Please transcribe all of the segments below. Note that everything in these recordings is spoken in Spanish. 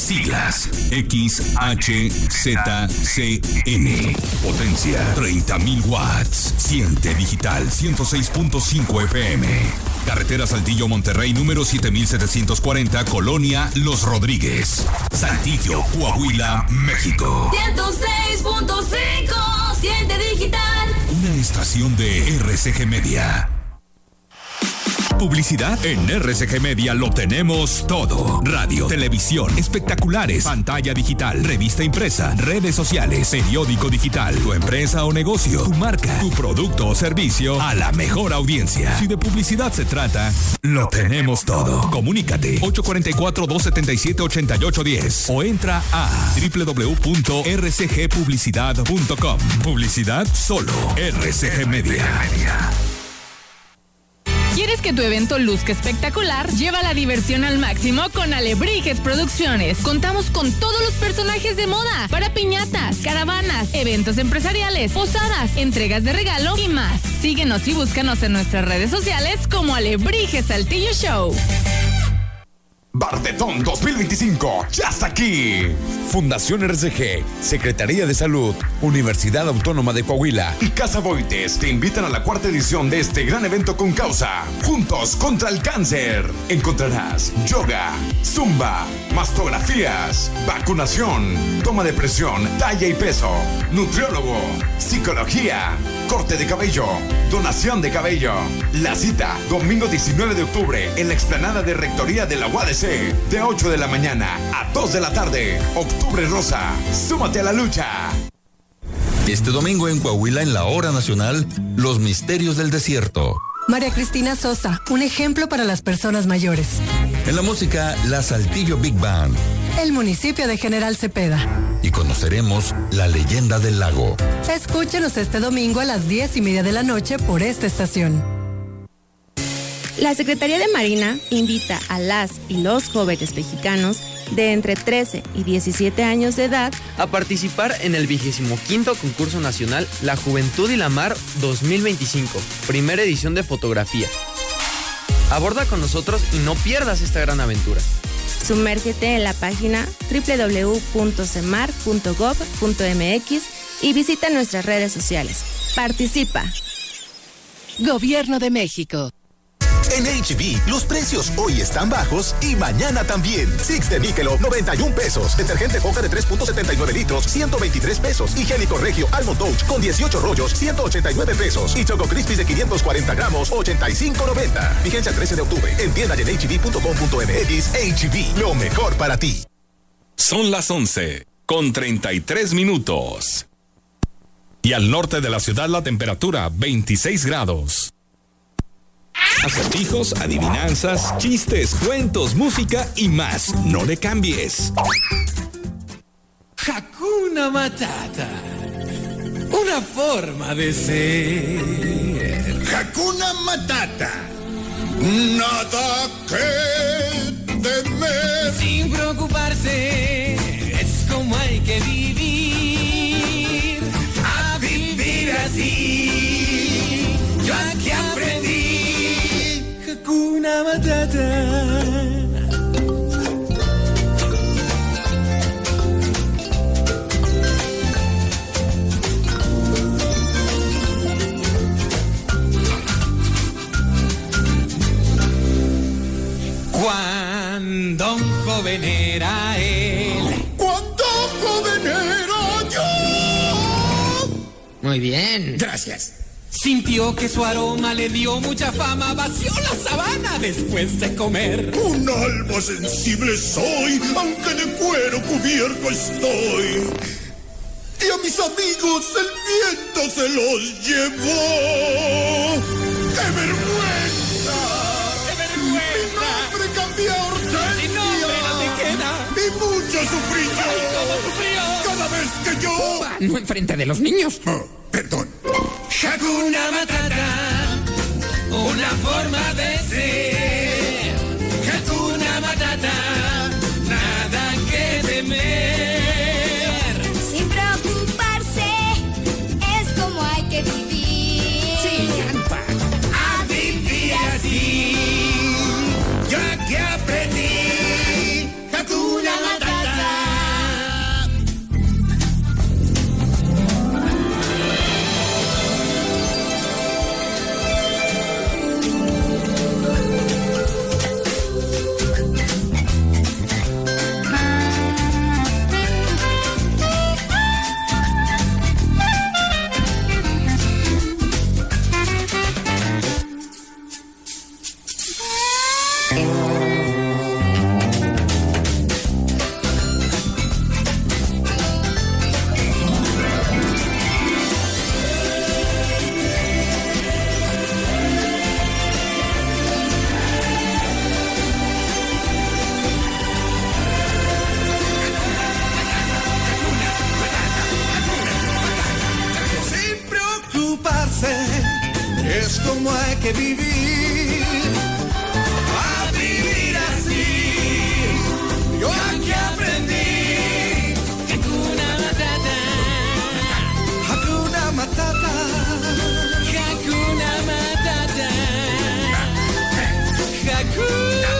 Siglas XHZCN. Potencia 30.000 watts. Siente digital 106.5 FM. Carretera Saltillo Monterrey número 7740, Colonia Los Rodríguez, Saltillo, Coahuila, México. 106.5, siente digital. Una estación de RCG Media. Publicidad en RCG Media lo tenemos todo. Radio, televisión, espectaculares, pantalla digital, revista impresa, redes sociales, periódico digital, tu empresa o negocio, tu marca, tu producto o servicio a la mejor audiencia. Si de publicidad se trata, lo tenemos todo. Comunícate 844-277-8810 o entra a www.rcgpublicidad.com. Publicidad solo RCG Media. ¿Quieres que tu evento luzca espectacular? Lleva la diversión al máximo con Alebrijes Producciones. Contamos con todos los personajes de moda para piñatas, caravanas, eventos empresariales, posadas, entregas de regalo y más. Síguenos y búscanos en nuestras redes sociales como Alebrijes Saltillo Show. Bartetón 2025 ya está aquí. Fundación RCG, Secretaría de Salud, Universidad Autónoma de Coahuila y Casa Boites te invitan a la 4ª edición de este gran evento con causa Juntos contra el Cáncer. Encontrarás yoga, zumba, mastografías, vacunación, toma de presión, talla y peso, nutriólogo, psicología, corte de cabello, donación de cabello. La cita, domingo 19 de octubre en la explanada de Rectoría de la UADC, de 8 de la mañana a 2 de la tarde. Octubre Rosa, súmate a la lucha. Este domingo en Coahuila, en la Hora Nacional, Los Misterios del Desierto. María Cristina Sosa, un ejemplo para las personas mayores. En la música, la Saltillo Big Band. El municipio de General Cepeda. Y conoceremos la leyenda del lago. Escúchenos este domingo a las 10:30 de la noche por esta estación. La Secretaría de Marina invita a las y los jóvenes mexicanos de entre 13 y 17 años de edad a participar en el 25º Concurso Nacional La Juventud y la Mar 2025, primera edición de fotografía. Aborda con nosotros y no pierdas esta gran aventura. Sumérgete en la página www.cemar.gov.mx y visita nuestras redes sociales. Participa. Gobierno de México. En H-B, los precios hoy están bajos y mañana también. Six de Michelob, 91 pesos. Detergente Foca de 3.79 litros, 123 pesos. Y Gélico Regio Almond Touch con 18 rollos, 189 pesos. Y Choco Crispis de 540 gramos, 85.90. Vigencia el 13 de octubre. En tienda y en hb.com.mx. H-B, lo mejor para ti. Son las 11:33. Y al norte de la ciudad la temperatura 26 grados. Acertijos, adivinanzas, chistes, cuentos, música y más. No le cambies. Hakuna Matata. Una forma de ser. Hakuna Matata. Nada que temer. Sin preocuparse. Es como hay que vivir. A vivir así. Yo aquí aprendí. Hakuna Matata. Cuando un joven era él. Cuando joven era yo. Muy bien. Gracias. Sintió que su aroma le dio mucha fama, vació la sabana después de comer. Un alma sensible soy, aunque de cuero cubierto estoy. Y a mis amigos el viento se los llevó. ¡Qué vergüenza! ¡Qué vergüenza! Mi nombre cambió a Hortensia. ¡Mi nombre no te queda! Y mucho sufrí yo. ¡Ay, cómo sufrió! Cada vez que yo... No enfrente de los niños. Perdón. Hakuna Matata, una forma de ser. Hakuna Matata, nada que temer. Sin preocuparse, es como hay que vivir. Sí, Yampa. A vivir así. Yo aquí aprendí. Hakuna Matata. es como hay que vivir. A vivir así, yo aquí aprendí. Hakuna Matata, Hakuna Matata, Hakuna Matata, Hakuna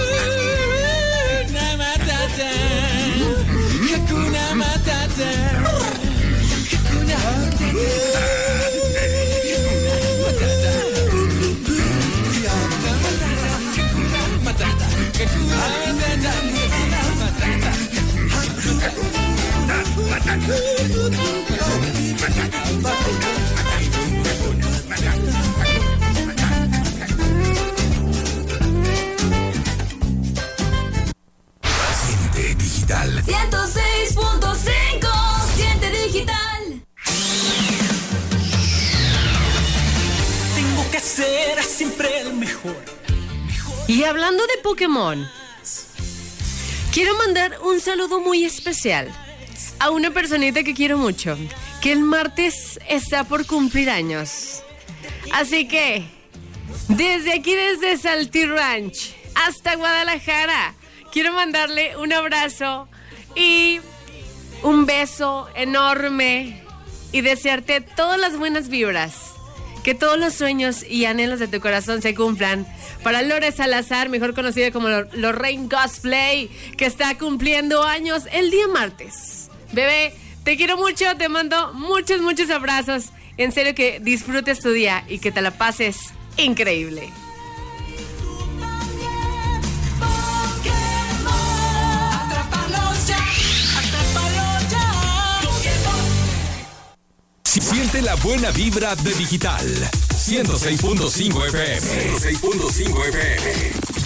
Matata, Hakuna Matata, Hakuna Siente digital. 106.5, siente digital. Tengo que ser siempre el mejor. Y hablando de Pokémon, quiero mandar un saludo muy especial a una personita que quiero mucho, que el martes está por cumplir años. Así que, desde aquí, desde Salty Ranch hasta Guadalajara, quiero mandarle un abrazo y un beso enorme y desearte todas las buenas vibras. Que todos los sueños y anhelos de tu corazón se cumplan. Para Lore Salazar, mejor conocida como Lorraine Cosplay, que está cumpliendo años el día martes. Bebé, te quiero mucho, te mando muchos, muchos abrazos. En serio que disfrutes tu día y que te la pases increíble. Siente la buena vibra de digital. 106.5 FM. 106.5 FM.